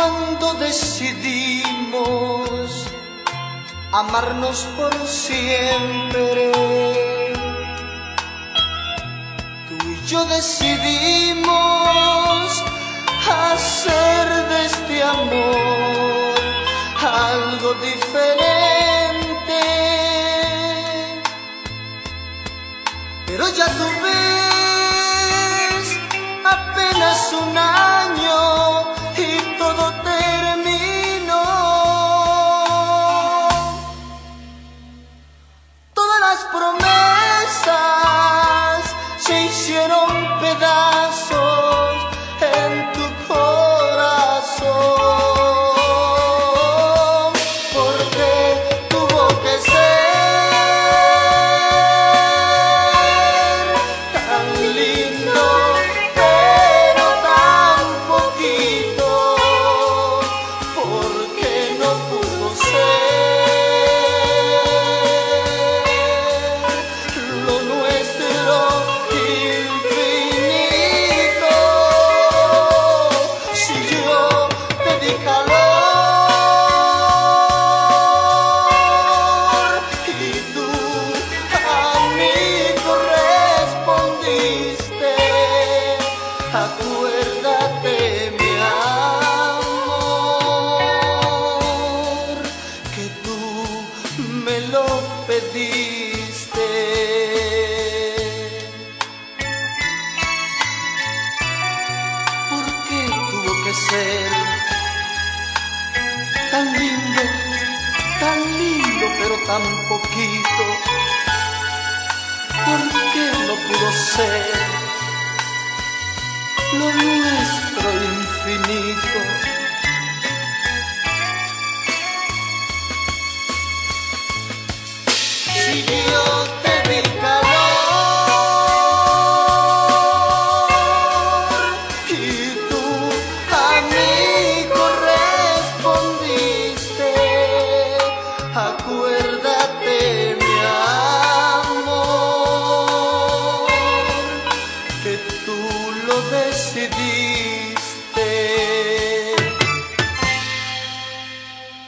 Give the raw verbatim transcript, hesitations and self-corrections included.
cuando decidimos amarnos por siempre. Tú y yo decidimos hacer de este amor algo diferente. Pero ya tú ves, apenas un año y todo terminó. Todas las promesas se hicieron pedazos en tu corazón, porque tuvo que ser tan lindo, pero tan poquito, porque no pudo ser lo nuestro infinito. Si yo te di calor y tú a mí correspondiste, acuérdate, mi amor, que tú me lo pediste. ¿Por qué tuvo que ser tan lindo, tan lindo, pero tan poquito? ¿Por qué no pudo ser lo nuestro